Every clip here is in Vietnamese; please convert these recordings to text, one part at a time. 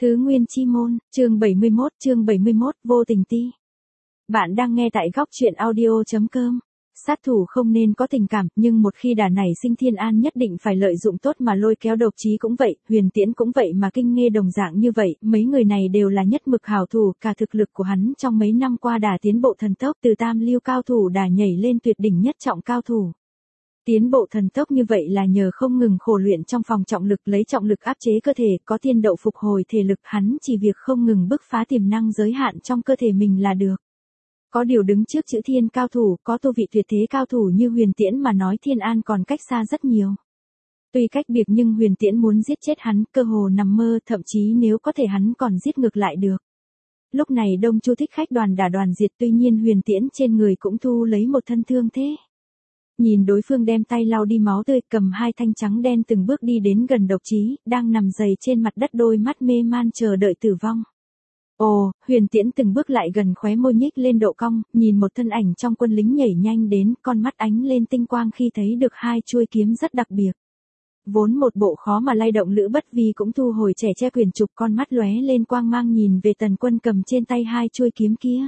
Thứ Nguyên Chi Môn, chương 71, vô tình ti. Bạn đang nghe tại góc truyện audio.com. Sát thủ không nên có tình cảm, nhưng một khi đã nảy sinh Thiên An nhất định phải lợi dụng tốt mà lôi kéo. Độc Chí cũng vậy, Huyền Tiễn cũng vậy, mà Kinh Nghê đồng dạng như vậy. Mấy người này đều là nhất mực hảo thủ, cả thực lực của hắn trong mấy năm qua đã tiến bộ thần tốc, từ tam lưu cao thủ đã nhảy lên tuyệt đỉnh nhất trọng cao thủ. Tiến bộ thần tốc như vậy là nhờ không ngừng khổ luyện trong phòng trọng lực, lấy trọng lực áp chế cơ thể, có tiên đậu phục hồi thể lực, hắn chỉ việc không ngừng bứt phá tiềm năng giới hạn trong cơ thể mình là được. Có điều đứng trước chữ thiên cao thủ, có tu vị tuyệt thế cao thủ như Huyền Tiễn mà nói, Thiên An còn cách xa rất nhiều. Tuy cách biệt nhưng Huyền Tiễn muốn giết chết hắn, cơ hồ nằm mơ, thậm chí nếu có thể hắn còn giết ngược lại được. Lúc này Đông Chu Thích Khách đoàn đã đoàn diệt, tuy nhiên Huyền Tiễn trên người cũng thu lấy một thân thương thế. Nhìn đối phương đem tay lau đi máu tươi, cầm hai thanh trắng đen từng bước đi đến gần Độc Chí, đang nằm dày trên mặt đất, đôi mắt mê man chờ đợi tử vong. Ồ, Huyền Tiễn từng bước lại gần, khóe môi nhích lên độ cong, nhìn một thân ảnh trong quân lính nhảy nhanh đến, con mắt ánh lên tinh quang khi thấy được hai chuôi kiếm rất đặc biệt. Vốn một bộ khó mà lay động, Lữ Bất Vi cũng thu hồi trẻ che quyền trục, con mắt lóe lên quang mang nhìn về Tần Quân cầm trên tay hai chuôi kiếm kia.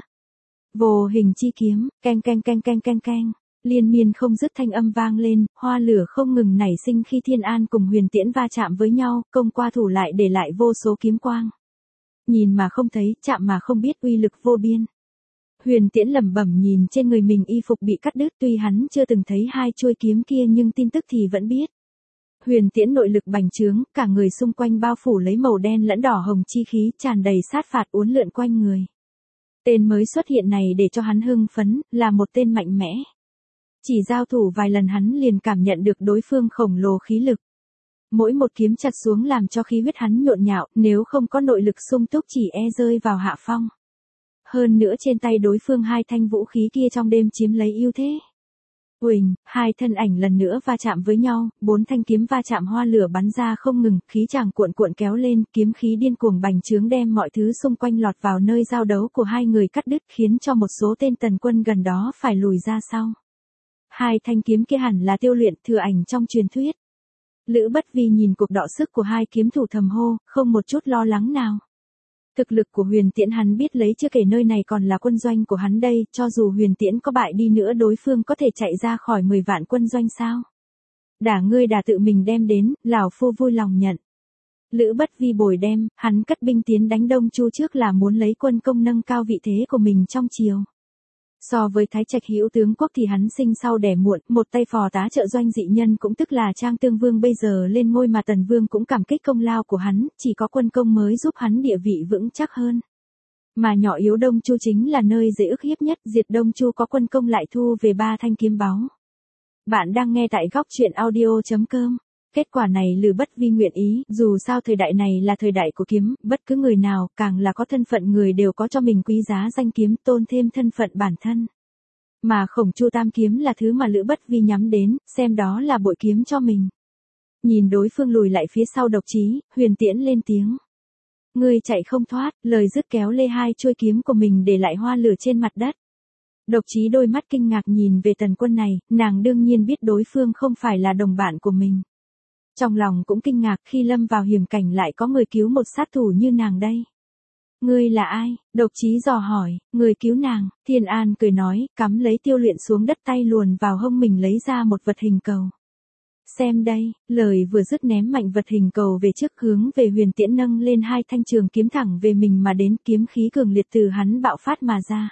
Vô hình chi kiếm, keng keng keng keng keng keng. Liên miên không dứt thanh âm vang lên, hoa lửa không ngừng nảy sinh khi Thiên An cùng Huyền Tiễn va chạm với nhau, công qua thủ lại để lại vô số kiếm quang. Nhìn mà không thấy, chạm mà không biết, uy lực vô biên. Huyền Tiễn lẩm bẩm nhìn trên người mình y phục bị cắt đứt, tuy hắn chưa từng thấy hai chuôi kiếm kia nhưng tin tức thì vẫn biết. Huyền Tiễn nội lực bành trướng, cả người xung quanh bao phủ lấy màu đen lẫn đỏ hồng chi khí, tràn đầy sát phạt uốn lượn quanh người. Tên mới xuất hiện này để cho hắn hưng phấn, là một tên mạnh mẽ. Chỉ giao thủ vài lần hắn liền cảm nhận được đối phương khổng lồ khí lực. Mỗi một kiếm chặt xuống làm cho khí huyết hắn nhộn nhạo, nếu không có nội lực sung túc chỉ rơi vào hạ phong. Hơn nữa trên tay đối phương hai thanh vũ khí kia trong đêm chiếm lấy ưu thế. Uỳnh, hai thân ảnh lần nữa va chạm với nhau, bốn thanh kiếm va chạm, hoa lửa bắn ra không ngừng, khí chàng cuộn cuộn kéo lên, kiếm khí điên cuồng bành trướng đem mọi thứ xung quanh lọt vào nơi giao đấu của hai người cắt đứt, khiến cho một số tên Tần Quân gần đó phải lùi ra sau. Hai thanh kiếm kia hẳn là tiêu luyện, thừa ảnh trong truyền thuyết. Lữ Bất Vi nhìn cuộc đọ sức của hai kiếm thủ thầm hô, không một chút lo lắng nào. Thực lực của Huyền Tiễn hắn biết lấy, chưa kể nơi này còn là quân doanh của hắn đây, cho dù Huyền Tiễn có bại đi nữa đối phương có thể chạy ra khỏi 10 vạn quân doanh sao? Đả ngươi đã tự mình đem đến, lão phu vui lòng nhận. Lữ Bất Vi bồi đem, hắn cất binh tiến đánh Đông Chu trước là muốn lấy quân công nâng cao vị thế của mình trong triều. So với Thái Trạch Hữu tướng quốc thì hắn sinh sau đẻ muộn, một tay phò tá trợ doanh dị nhân cũng tức là Trang Tương Vương bây giờ lên ngôi mà Tần Vương cũng cảm kích công lao của hắn, chỉ có quân công mới giúp hắn địa vị vững chắc hơn. Mà nhỏ yếu Đông Chu chính là nơi dễ ức hiếp nhất, diệt Đông Chu có quân công lại thu về 3 thanh kiếm báu. Bạn đang nghe tại góc truyện audio.com. Kết quả này Lữ Bất Vi nguyện ý, dù sao thời đại này là thời đại của kiếm, bất cứ người nào, càng là có thân phận người đều có cho mình quý giá danh kiếm, tôn thêm thân phận bản thân. Mà Khổng Chu Tam kiếm là thứ mà Lữ Bất Vi nhắm đến, xem đó là bội kiếm cho mình. Nhìn đối phương lùi lại phía sau Độc Chí, Huyền Tiễn lên tiếng. Ngươi chạy không thoát, lời dứt kéo lê hai chuôi kiếm của mình để lại hoa lửa trên mặt đất. Độc Chí đôi mắt kinh ngạc nhìn về Tần Quân này, nàng đương nhiên biết đối phương không phải là đồng bạn của mình. Trong lòng cũng kinh ngạc khi lâm vào hiểm cảnh lại có người cứu một sát thủ như nàng đây. Ngươi là ai? Độc Chí dò hỏi, người cứu nàng. Thiên An cười nói, cắm lấy tiêu luyện xuống đất, tay luồn vào hông mình lấy ra một vật hình cầu. Xem đây, lời vừa dứt ném mạnh vật hình cầu về trước, hướng về Huyền Tiễn nâng lên hai thanh trường kiếm thẳng về mình mà đến, kiếm khí cường liệt từ hắn bạo phát mà ra.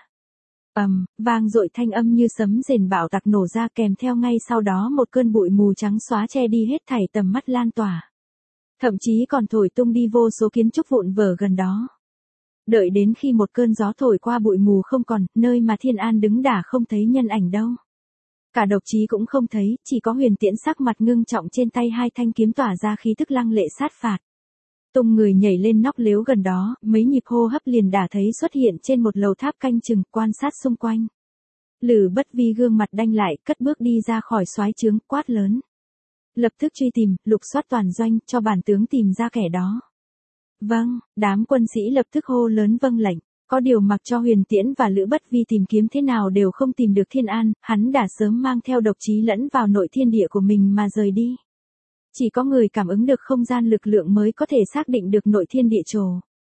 Vang dội thanh âm như sấm rền bạo tạc nổ ra, kèm theo ngay sau đó một cơn bụi mù trắng xóa che đi hết thảy tầm mắt lan tỏa. Thậm chí còn thổi tung đi vô số kiến trúc vụn vỡ gần đó. Đợi đến khi một cơn gió thổi qua bụi mù không còn, nơi mà Thiên An đứng đã không thấy nhân ảnh đâu. Cả Độc Chí cũng không thấy, chỉ có Huyền Tiễn sắc mặt ngưng trọng, trên tay hai thanh kiếm tỏa ra khí tức lăng lệ sát phạt. Tung người nhảy lên nóc lếu gần đó, mấy nhịp hô hấp liền đã thấy xuất hiện trên một lầu tháp canh chừng, quan sát xung quanh. Lữ Bất Vi gương mặt đanh lại, cất bước đi ra khỏi soái trướng, quát lớn. Lập tức truy tìm, lục soát toàn doanh, cho bản tướng tìm ra kẻ đó. Vâng, đám quân sĩ lập tức hô lớn vâng lệnh. Có điều mặc cho Huyền Tiễn và Lữ Bất Vi tìm kiếm thế nào đều không tìm được Thiên An, hắn đã sớm mang theo Độc Chí lẫn vào nội thiên địa của mình mà rời đi. Chỉ có người cảm ứng được không gian lực lượng mới có thể xác định được nội thiên địa trồ.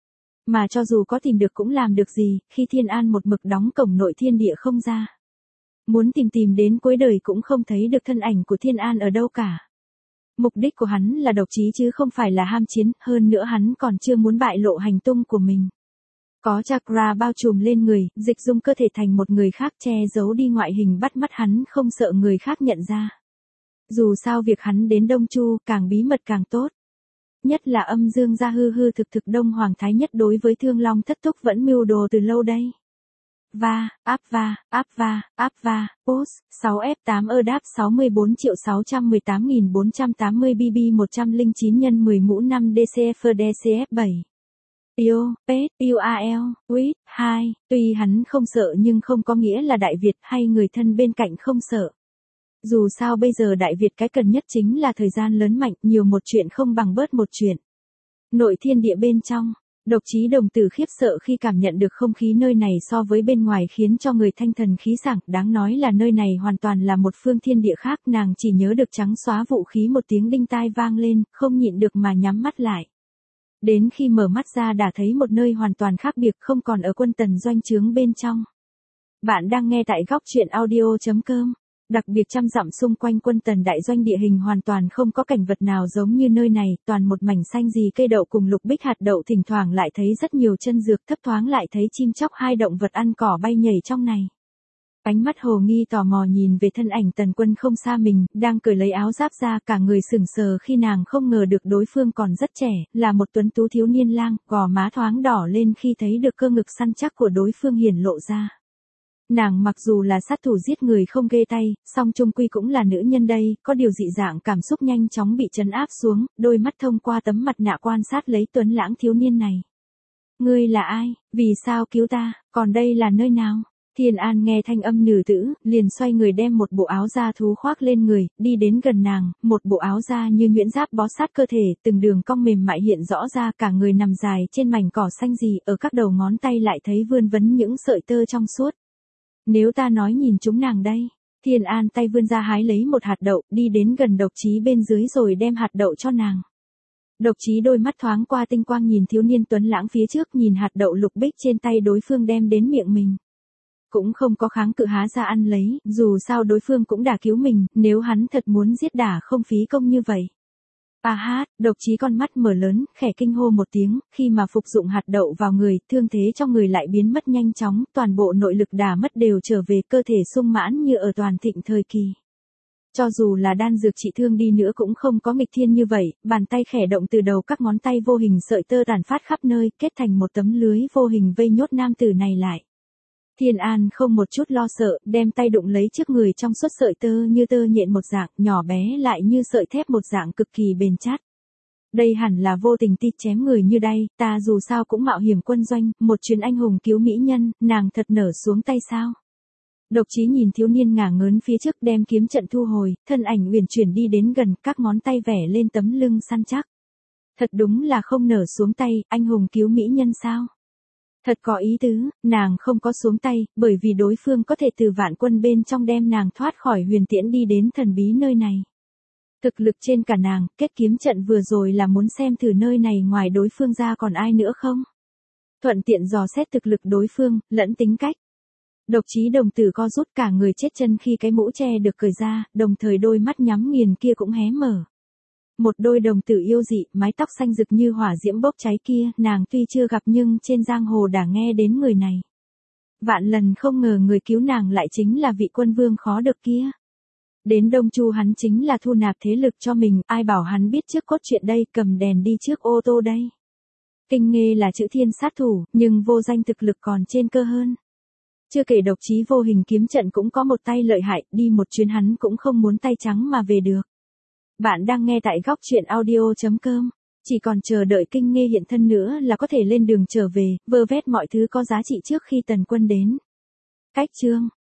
Mà cho dù có tìm được cũng làm được gì, khi Thiên An một mực đóng cổng nội thiên địa không ra. Muốn tìm đến cuối đời cũng không thấy được thân ảnh của Thiên An ở đâu cả. Mục đích của hắn là độc trí chứ không phải là ham chiến, hơn nữa hắn còn chưa muốn bại lộ hành tung của mình. Có chakra bao trùm lên người, dịch dung cơ thể thành một người khác che giấu đi ngoại hình bắt mắt hắn không sợ người khác nhận ra. Dù sao việc hắn đến Đông Chu càng bí mật càng tốt. Nhất là âm dương gia hư hư thực thực Đông Hoàng Thái Nhất đối với Thương Long Thất Thúc vẫn mưu đồ từ lâu đây. Post, 6F8 đáp 64.618.480 BB 109 x 10 mũ 5 DCF DCF7. Yêu, Pet, UAL, Quýt, 2, tuy hắn không sợ nhưng không có nghĩa là Đại Việt hay người thân bên cạnh không sợ. Dù sao bây giờ Đại Việt cái cần nhất chính là thời gian lớn mạnh, nhiều một chuyện không bằng bớt một chuyện. Nội thiên địa bên trong, Độc Chí đồng tử khiếp sợ khi cảm nhận được không khí nơi này so với bên ngoài khiến cho người thanh thần khí sảng, đáng nói là nơi này hoàn toàn là một phương thiên địa khác, nàng chỉ nhớ được trắng xóa vũ khí một tiếng đinh tai vang lên, không nhịn được mà nhắm mắt lại. Đến khi mở mắt ra đã thấy một nơi hoàn toàn khác biệt không còn ở Quân Tần doanh trướng bên trong. Bạn đang nghe tại góc truyện audio.com. Đặc biệt trăm dặm xung quanh Quân Tần đại doanh địa hình hoàn toàn không có cảnh vật nào giống như nơi này, toàn một mảnh xanh gì cây đậu cùng lục bích hạt đậu, thỉnh thoảng lại thấy rất nhiều chân dược, thấp thoáng lại thấy chim chóc hai động vật ăn cỏ bay nhảy trong này. Ánh mắt hồ nghi tò mò nhìn về thân ảnh Tần Quân không xa mình, đang cởi lấy áo giáp ra, cả người sững sờ khi nàng không ngờ được đối phương còn rất trẻ, là một tuấn tú thiếu niên lang, gò má thoáng đỏ lên khi thấy được cơ ngực săn chắc của đối phương hiển lộ ra. Nàng mặc dù là sát thủ giết người không ghê tay, song chung quy cũng là nữ nhân đây, có điều dị dạng cảm xúc nhanh chóng bị trấn áp xuống, đôi mắt thông qua tấm mặt nạ quan sát lấy tuấn lãng thiếu niên này. Ngươi là ai, vì sao cứu ta, còn đây là nơi nào? Thiên An nghe thanh âm nữ tử, liền xoay người đem một bộ áo da thú khoác lên người, đi đến gần nàng, một bộ áo da như nhuyễn giáp bó sát cơ thể, từng đường cong mềm mại hiện rõ ra, cả người nằm dài trên mảnh cỏ xanh gì, ở các đầu ngón tay lại thấy vươn vấn những sợi tơ trong suốt. Nếu ta nói nhìn chúng nàng đây. Thiên An tay vươn ra hái lấy một hạt đậu, đi đến gần Độc Chí bên dưới rồi đem hạt đậu cho nàng. Độc Chí đôi mắt thoáng qua tinh quang nhìn thiếu niên tuấn lãng phía trước, nhìn hạt đậu lục bích trên tay đối phương đem đến miệng mình. Cũng không có kháng cự, há ra ăn lấy, dù sao đối phương cũng đã cứu mình, nếu hắn thật muốn giết đã không phí công như vậy. Độc Chí con mắt mở lớn, khẽ kinh hô một tiếng, khi mà phục dụng hạt đậu vào người, thương thế trong người lại biến mất nhanh chóng, toàn bộ nội lực đã mất đều trở về, cơ thể sung mãn như ở toàn thịnh thời kỳ. Cho dù là đan dược trị thương đi nữa cũng không có nghịch thiên như vậy, bàn tay khẽ động từ đầu các ngón tay vô hình sợi tơ tàn phát khắp nơi, kết thành một tấm lưới vô hình vây nhốt nam tử này lại. Thiên An không một chút lo sợ, đem tay đụng lấy trước người trong suốt sợi tơ như tơ nhện một dạng, nhỏ bé lại như sợi thép một dạng cực kỳ bền chát. Đây hẳn là vô tình ti chém người như đây, ta dù sao cũng mạo hiểm quân doanh, một chuyến anh hùng cứu mỹ nhân, nàng thật nở xuống tay sao? Độc Chí nhìn thiếu niên ngả ngớn phía trước đem kiếm trận thu hồi, thân ảnh uyển chuyển đi đến gần, các ngón tay vẽ lên tấm lưng săn chắc. Thật đúng là không nở xuống tay, anh hùng cứu mỹ nhân sao? Thật có ý tứ, nàng không có xuống tay, bởi vì đối phương có thể từ vạn quân bên trong đem nàng thoát khỏi huyền tiễn đi đến thần bí nơi này. Thực lực trên cả nàng, kết kiếm trận vừa rồi là muốn xem thử nơi này ngoài đối phương ra còn ai nữa không? Thuận tiện dò xét thực lực đối phương, lẫn tính cách. Độc Chí đồng tử co rút, cả người chết chân khi cái mũ che được cởi ra, đồng thời đôi mắt nhắm nghiền kia cũng hé mở. Một đôi đồng tử yêu dị, mái tóc xanh rực như hỏa diễm bốc cháy kia, nàng tuy chưa gặp nhưng trên giang hồ đã nghe đến người này. Vạn lần không ngờ người cứu nàng lại chính là vị quân vương khó được kia. Đến Đông Chu hắn chính là thu nạp thế lực cho mình, ai bảo hắn biết trước cốt truyện đây, cầm đèn đi trước ô tô đây. Kinh Nghê là chữ thiên sát thủ, nhưng vô danh thực lực còn trên cơ hơn. Chưa kể Độc Chí vô hình kiếm trận cũng có một tay lợi hại, đi một chuyến hắn cũng không muốn tay trắng mà về được. Bạn đang nghe tại góc truyện audio.com. Chỉ còn chờ đợi Kinh Nghê hiện thân nữa là có thể lên đường trở về, vơ vét mọi thứ có giá trị trước khi Tần Quân đến. Cách chương